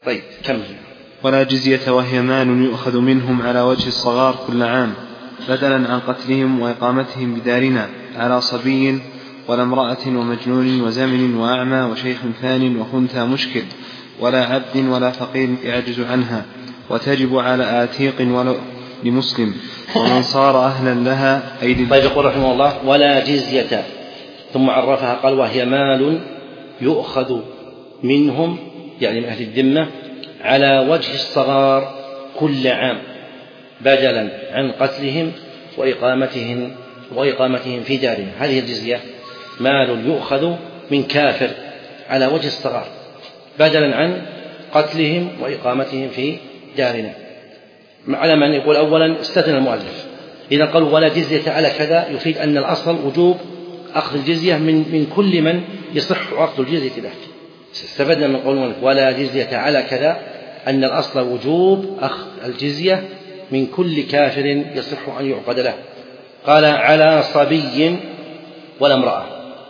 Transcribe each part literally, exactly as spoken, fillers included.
طيب كمل. ولا جزية وهي مال يؤخذ منهم على وجه الصغار كل عام بدلا عن قتلهم وإقامتهم بدارنا على صبي ولا امرأة ومجنون وزمن وأعمى وشيخ ثان وخنثى مشكل ولا عبد ولا فقير يعجز عنها وتجب على آتيق ولو لمسلم ومن صار أهلا لها أي. طيب يقول رحمه الله ولا جزية ثم عرفها قال وهي مال يؤخذ منهم يعني من أهل الذمة على وجه الصغار كل عام بدلا عن قتلهم وإقامتهم وإقامتهم في دارهم. هذه الجزية مال يؤخذ من كافر على وجه الصغار بدلا عن قتلهم وإقامتهم في دارنا. على من يقول أولا استثنى المؤلف إذا قالوا ولا جزية على كذا يفيد أن الأصل وجوب أخذ الجزية من, من كل من يصح أخذ الجزية له. استفدنا من قول ولا جزية على كذا أن الأصل وجوب أخذ الجزية من كل كافر يصح أن يعقد له. قال على صبي ولا امرأة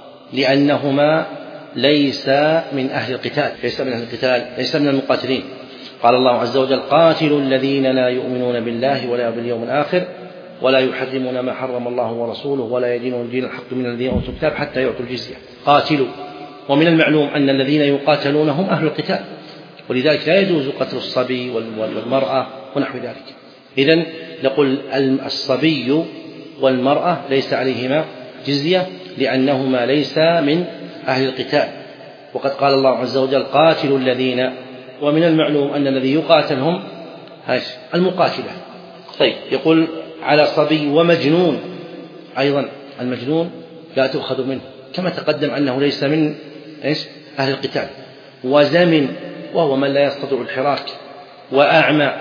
لأنهما ليس من أهل القتال ليس من أهل القتال ليس من المقاتلين. قال الله عز وجل قاتلوا الذين لا يؤمنون بالله ولا باليوم الآخر ولا يحرمون ما حرم الله ورسوله ولا يدينون دين الحق من الذين أوتوا الكتاب حتى يعطوا الجزية. قاتلوا. ومن المعلوم أن الذين يقاتلون هم أهل القتال ولذلك لا يجوز قتل الصبي والمرأة ونحو ذلك. إذن نقول الصبي والمرأة ليس عليهما جزية لأنهما ليس من أهل القتال. وقد قال الله عز وجل قاتلوا الذين ومن المعلوم أن الذي يقاتلهم المقاتلة. طيب يقول على صبي ومجنون أيضا المجنون لا تؤخذ منه كما تقدم أنه ليس من أهل القتال. وزمن وهو من لا يستطيع الحراك وأعمى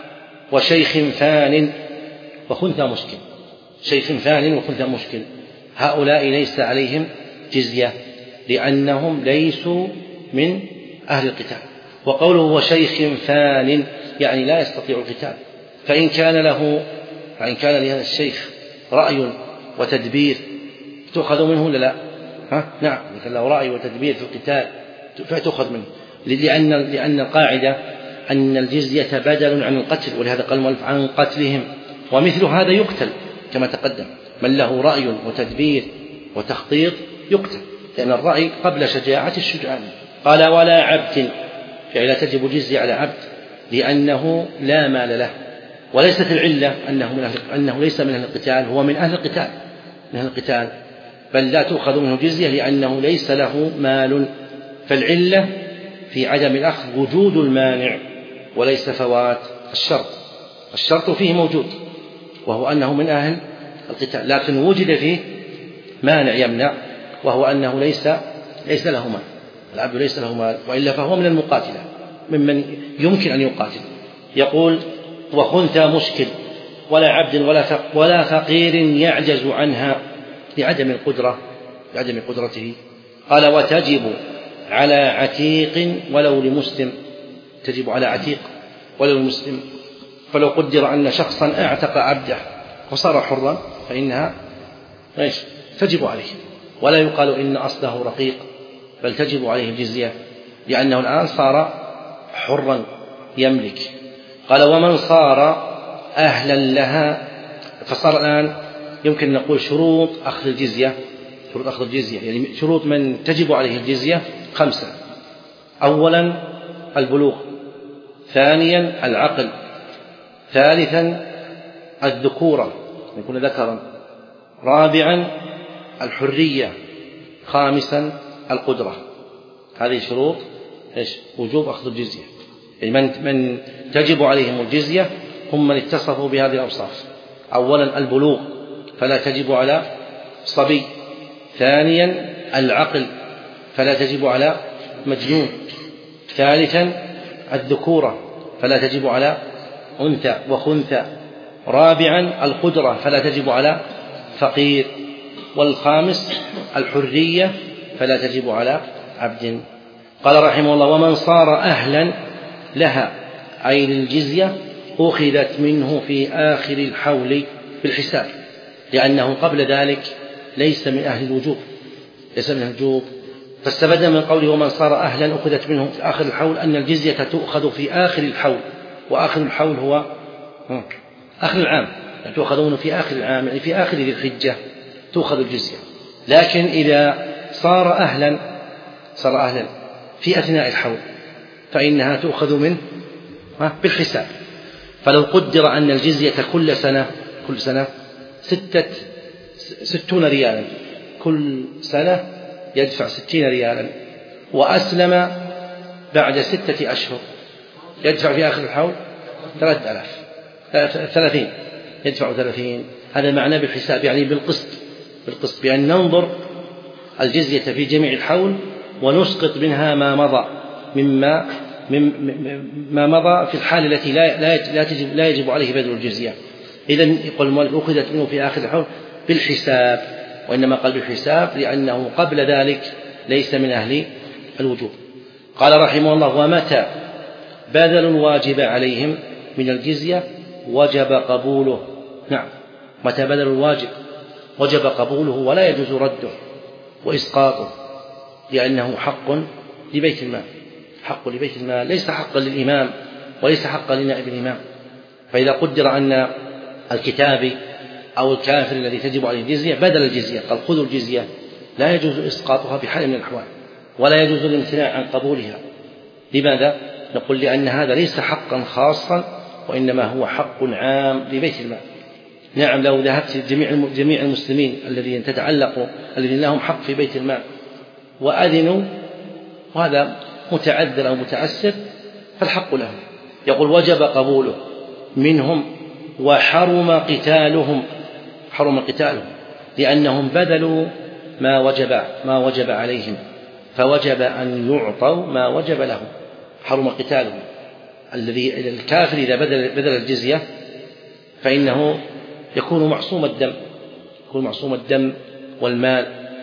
وشيخ فان وخنثى مشكل شيخ فان وخنثى مشكل هؤلاء ليس عليهم جزية لأنهم ليسوا من أهل القتال. وقوله وشيخ فان يعني لا يستطيع القتال فإن كان له فإن كان لهذا الشيخ رأي وتدبير تؤخذ منه ولا لا؟ ها؟ نعم إن كان له رأي وتدبير في القتال فتؤخذ منه لأن لأن القاعدة أن الجزية بدل عن القتل ولهذا قال المؤلف عن قتلهم ومثل هذا يقتل كما تقدم من له رأي وتدبير وتخطيط يقتل لأن الرأي قبل شجاعة الشجعان. قال ولا عبد يعني لا تجب جزية على عبد لأنه لا مال له وليست العلة أنه, من أهل أنه ليس من أهل القتال هو من أهل القتال من أهل القتال بل لا تؤخذ منه جزية لأنه ليس له مال. فالعلة في عدم الأخذ وجود المانع وليس فوات الشرط. الشرط فيه موجود وهو أنه من أهل القتال لكن وجد فيه مانع يمنع وهو أنه ليس ليس له مال. العبد ليس له مال وإلا فهو من المقاتلة ممن يمكن أن يقاتل. يقول وخنثى مشكل ولا عبد ولا ولا فقير يعجز عنها لعدم القدرة لعدم قدرته. قال وتجب على عتيق ولو لمسلم تجب على عتيق ولو لمسلم فلو قدر أن شخصا اعتق عبده وصار حرا فإنها تجب عليه ولا يقال إن أصله رقيق بل تجب عليه الجزية لأنه الآن صار حرا يملك. قال ومن صار أهلا لها فصار الآن يمكن نقول شروط أخذ الجزية شروط أخذ الجزية يعني شروط من تجب عليه الجزية خمسة. أولا البلوغ ثانيا العقل ثالثا الذكورة يكون ذكرا رابعا الحرية خامسا القدرة. هذه شروط إيش وجوب أخذ الجزية يعني من, من تجب عليهم الجزية هم من اتصفوا بهذه الأوصاف. أولا البلوغ فلا تجب على صبي ثانيا العقل فلا تجب على مجنون ثالثا الذكورة فلا تجب على أنثى وخنثى رابعا القدرة فلا تجب على فقير والخامس الحرية فلا تجب على عبد. قال رحمه الله ومن صار أهلا لها أي للجزية أخذت منه في آخر الحول بالحساب لأنه قبل ذلك ليس من أهل الوجوب ليس من أهل الوجوب فاستفدنا من قوله ومن صار أهلا أخذت منه في آخر الحول أن الجزية تؤخذ في آخر الحول، وآخر الحول هو آخر العام، يعني تؤخذون في آخر العام، يعني في آخر ذي الحجة تؤخذ الجزية. لكن إذا صار أهلا صار أهلا في أثناء الحول فإنها تؤخذ منه بالحساب. فلو قدر أن الجزية كل سنة كل سنة ستة ستون ريالا، كل سنة يدفع ستين ريالا، وأسلم بعد ستة أشهر يدفع في آخر الحول ثلاثة آلاف ثلاثين، يدفع ثلاثين. هذا معناه بالحساب، يعني بالقسط بالقسط بأن ننظر الجزية في جميع الحول ونسقط منها ما مضى مما ما مضى في الحال التي لا لا تجب لا يجب عليه بذل الجزية. إذن يقول المؤلف أخذت منه في آخر الحول بالحساب، وإنما قال بالحساب لأنه قبل ذلك ليس من أهل الوجوب. قال رحمه الله ومتى بذل الواجب عليهم من الجزية وجب قبوله. نعم، متى بذل الواجب وجب قبوله ولا يجوز رده وإسقاطه، لأنه حق لبيت المال، حق لبيت المال ليس حقا للإمام وليس حقا لنائب الإمام. فإذا قدر أن الكتابي أو الكافر الذي تجب عليه الجزية بدل الجزية قال خذوا الجزية، لا يجوز إسقاطها بحال من الأحوال، ولا يجوز الامتناع عن قبولها. لماذا؟ نقول لأن هذا ليس حقا خاصا، وإنما هو حق عام لبيت المال. نعم، لو ذهبت جميع المسلمين الذين تتعلق الذين لهم حق في بيت المال وأذنوا، وهذا متعذر أو متعسر، فالحق لهم. يقول وجب قبوله منهم وحرم قتالهم، حرم قتالهم لأنهم بذلوا ما وجب ما وجب عليهم، فوجب أن يعطوا ما وجب لهم. حرم قتالهم، الذي الكافر إذا بذل بذل الجزية فإنه يكون معصوم الدم، يكون معصوم الدم والمال،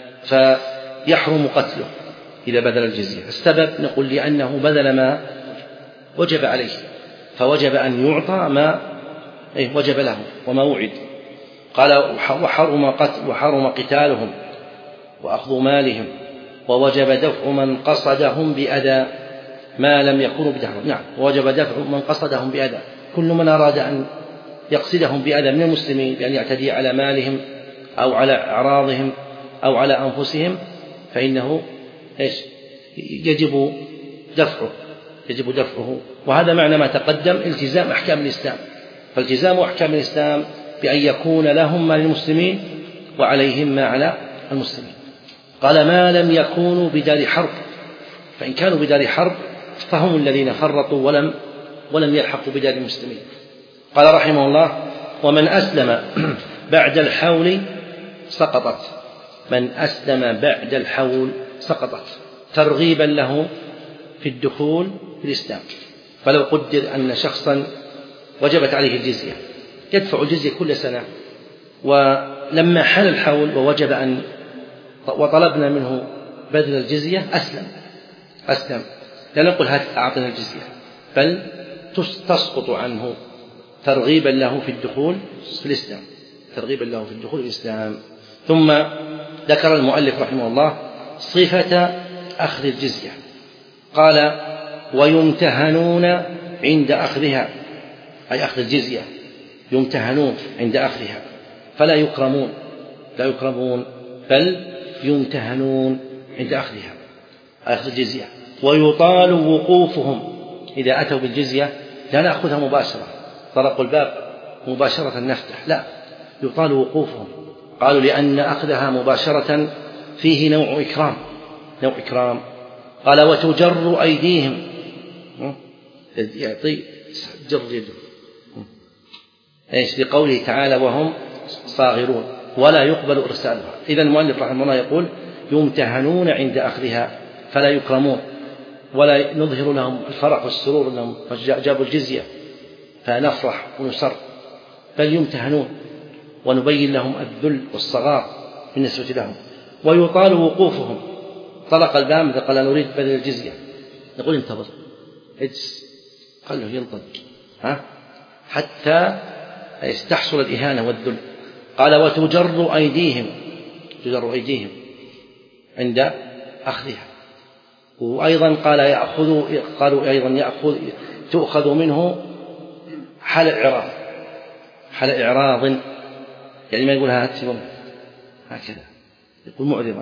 فيحرم قتله إذا بذل الجزية. السبب نقول لأنه بذل ما وجب عليه، فوجب أن يعطى ما وجب له وما وعد. قال وحرم قتل وحرم قتالهم وأخذ مالهم، ووجب دفع من قصدهم بأذى ما لم يكونوا بدعوة. نعم، ووجب دفع من قصدهم بأذى، كل من أراد أن يقصدهم بأذى من المسلمين بأن يعتدي على مالهم أو على أعراضهم أو على أنفسهم فإنه إيش يجب دفعه يجب دفعه وهذا معنى ما تقدم التزام أحكام الإسلام. فالتزام أحكام الإسلام بأن يكون لهم ما للمسلمين وعليهم ما على المسلمين. قال ما لم يكونوا بدار حرب، فإن كانوا بدار حرب فهم الذين فرطوا ولم ولم يلحقوا بدار المسلمين. قال رحمه الله ومن أسلم بعد الحول سقطت، من أسلم بعد الحول سقطت ترغيبا له في الدخول في الإسلام. فلو قدر أن شخصا وجبت عليه الجزية يدفع الجزية كل سنة، ولما حل الحول ووجب أن وطلبنا منه بذل الجزية أسلم أسلم لا نقول هات أعطنا الجزية، بل تسقط عنه ترغيبا له في الدخول في الإسلام ترغيبا له في الدخول في الإسلام. ثم ذكر المؤلف رحمه الله صفة أخذ الجزية، قال ويمتهنون عند أخذها، أي أخذ الجزية يمتهنون عند أخذها، فلا يكرمون لا يكرمون بل يمتهنون عند أخذها أخذ الجزية. ويطال وقوفهم إذا أتوا بالجزية، لا نأخذها مباشرة طرقوا الباب مباشرة نفتح، لا، يطال وقوفهم. قالوا لأن أخذها مباشرة فيه نوع إكرام نوع إكرام. قال وتجر أيديهم، يعطي جر يده ايش لقوله تعالى وهم صاغرون ولا يقبل إرسالها. إذا المؤلف رحمه الله يقول يمتهنون عند أخذها فلا يكرمون ولا نظهر لهم الفرح والسرور أنهم جابوا الجزية فنفرح ونسر، بل يمتهنون ونبين لهم الذل والصغار بالنسبة لهم. ويطال وقوفهم، طلق الباب إذا قال نريد بدل الجزية نقول انتظر اجلس قال له ينطق ها حتى يستحصل الإهانة والذل. قال وتجر أيديهم تجر أيديهم عند أخذها، وأيضا قال يأخذ قالوا أيضا يأخذ تؤخذ منه حال إعراض حال إعراض يعني ما يقول هكذا هكذا يقول معرضا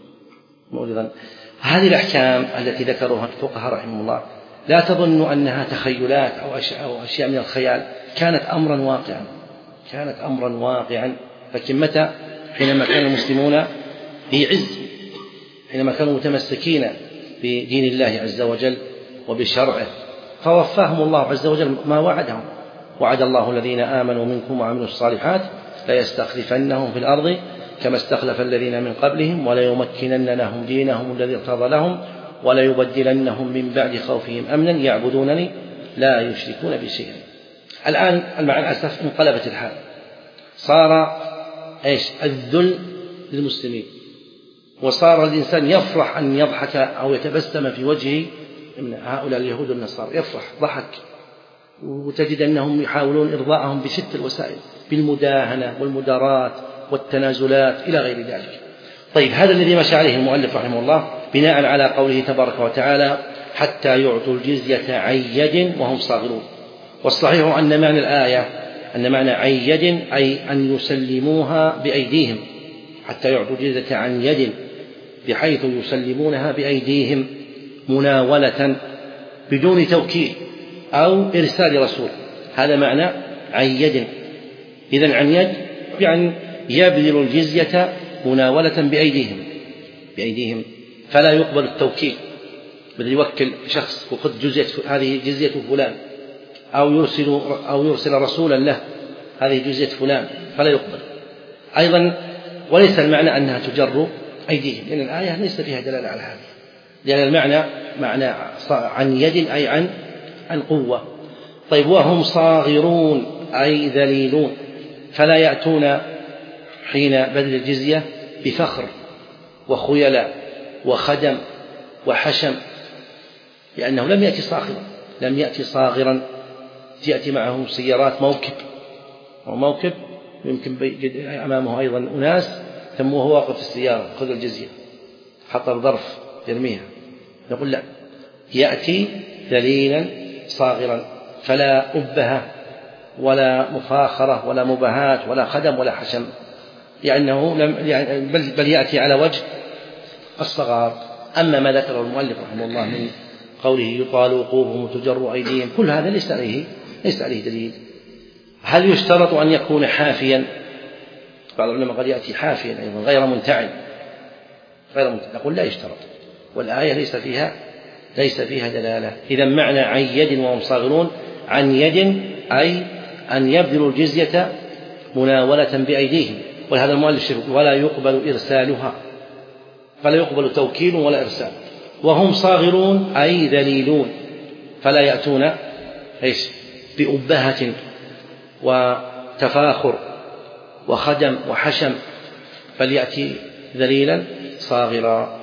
معرضا. هذه الأحكام التي ذكروها الفقهاء رحمه الله لا تظن أنها تخيلات أو أشياء, أو أشياء من الخيال، كانت أمرا واقعا كانت أمرا واقعا. لكن متى؟ حينما كان المسلمون في عز، حينما كانوا متمسكين بدين الله عز وجل وبشرعه، فوفاهم الله عز وجل ما وعدهم. وعد الله الذين آمنوا منكم وعملوا الصالحات ليستخلفنهم في الأرض كما استخلف الذين من قبلهم وليمكنن لهم دينهم الذي ارتضى لهم وليبدلنهم من بعد خوفهم أمنا يعبدونني لا يشركون بي شيئا. الآن مع الأسف انقلبت الحال، صار إيش؟ الذل للمسلمين، وصار الإنسان يفرح أن يضحك أو يتبسم في وجهه من هؤلاء اليهود والنصارى، يفرح ضحك، وتجد أنهم يحاولون إرضاءهم بشتى الوسائل، بالمداهنة والمدارات والتنازلات إلى غير ذلك. طيب، هذا الذي مشى عليه المؤلف رحمه الله بناء على قوله تبارك وتعالى حتى يعطوا الجزية عن يد وهم صاغرون. والصحيح أن معنى الآية أن معنى عن يد أي أن يسلموها بأيديهم، حتى يعطوا الجزية عن يد بحيث يسلمونها بأيديهم مناولة بدون توكيل أو إرسال رسول. هذا معنى عن يد. إذن عن يد يعني يبذل الجزية مناولة بأيديهم بأيديهم فلا يقبل التوكيل، بل يوكل شخص وخذ جزية هذه جزية فلان، أو يرسل أو يرسل رسولا له هذه جزية فلان، فلا يقبل. أيضا وليس المعنى أنها تجر أيديهم، لأن الآية ليس فيها دلالة على هذا، لأن المعنى معنى عن يد أي عن عن قوة. طيب، وهم صاغرون أي ذليلون، فلا يأتون حين بذل الجزية بفخر وخيلاء وخدم وحشم، لأنه لم يأتي صاغرا لم يأتي صاغرا تأتي معه سيارات موكب وموكب يمكن أمامه أيضا أناس ثم وهو واقف في السيارة خذ الجزية حط ظرف يرميها. نقول لا، يأتي ذليلا صاغرا، فلا أبهة ولا مفاخرة ولا مباهات ولا خدم ولا حشم، لأنه لم بل, بل يأتي على وجه الصغار. أما ما ذكره المؤلف رحمه الله من قوله يطال وقوفهم وتجر أيديهم، كل هذا ليس عليه ليس عليه دليل. هل يشترط أن يكون حافيا؟ بعض العلماء قد يأتي حافيا أيضا غير منتعل غير منتعل نقول لا يشترط، والآية ليس فيها ليس فيها دلالة. إذا معنى عن يد وهم صاغرون، عن يد أي أن يبذلوا الجزية مناولة بأيديهم. ولهذا المؤلف ولا يقبل إرسالها، فلا يقبل توكيل ولا إرسال. وهم صاغرون أي ذليلون، فلا يأتون إيش بأبهة وتفاخر وخدم وحشم، بل يأتي ذليلا صاغرا.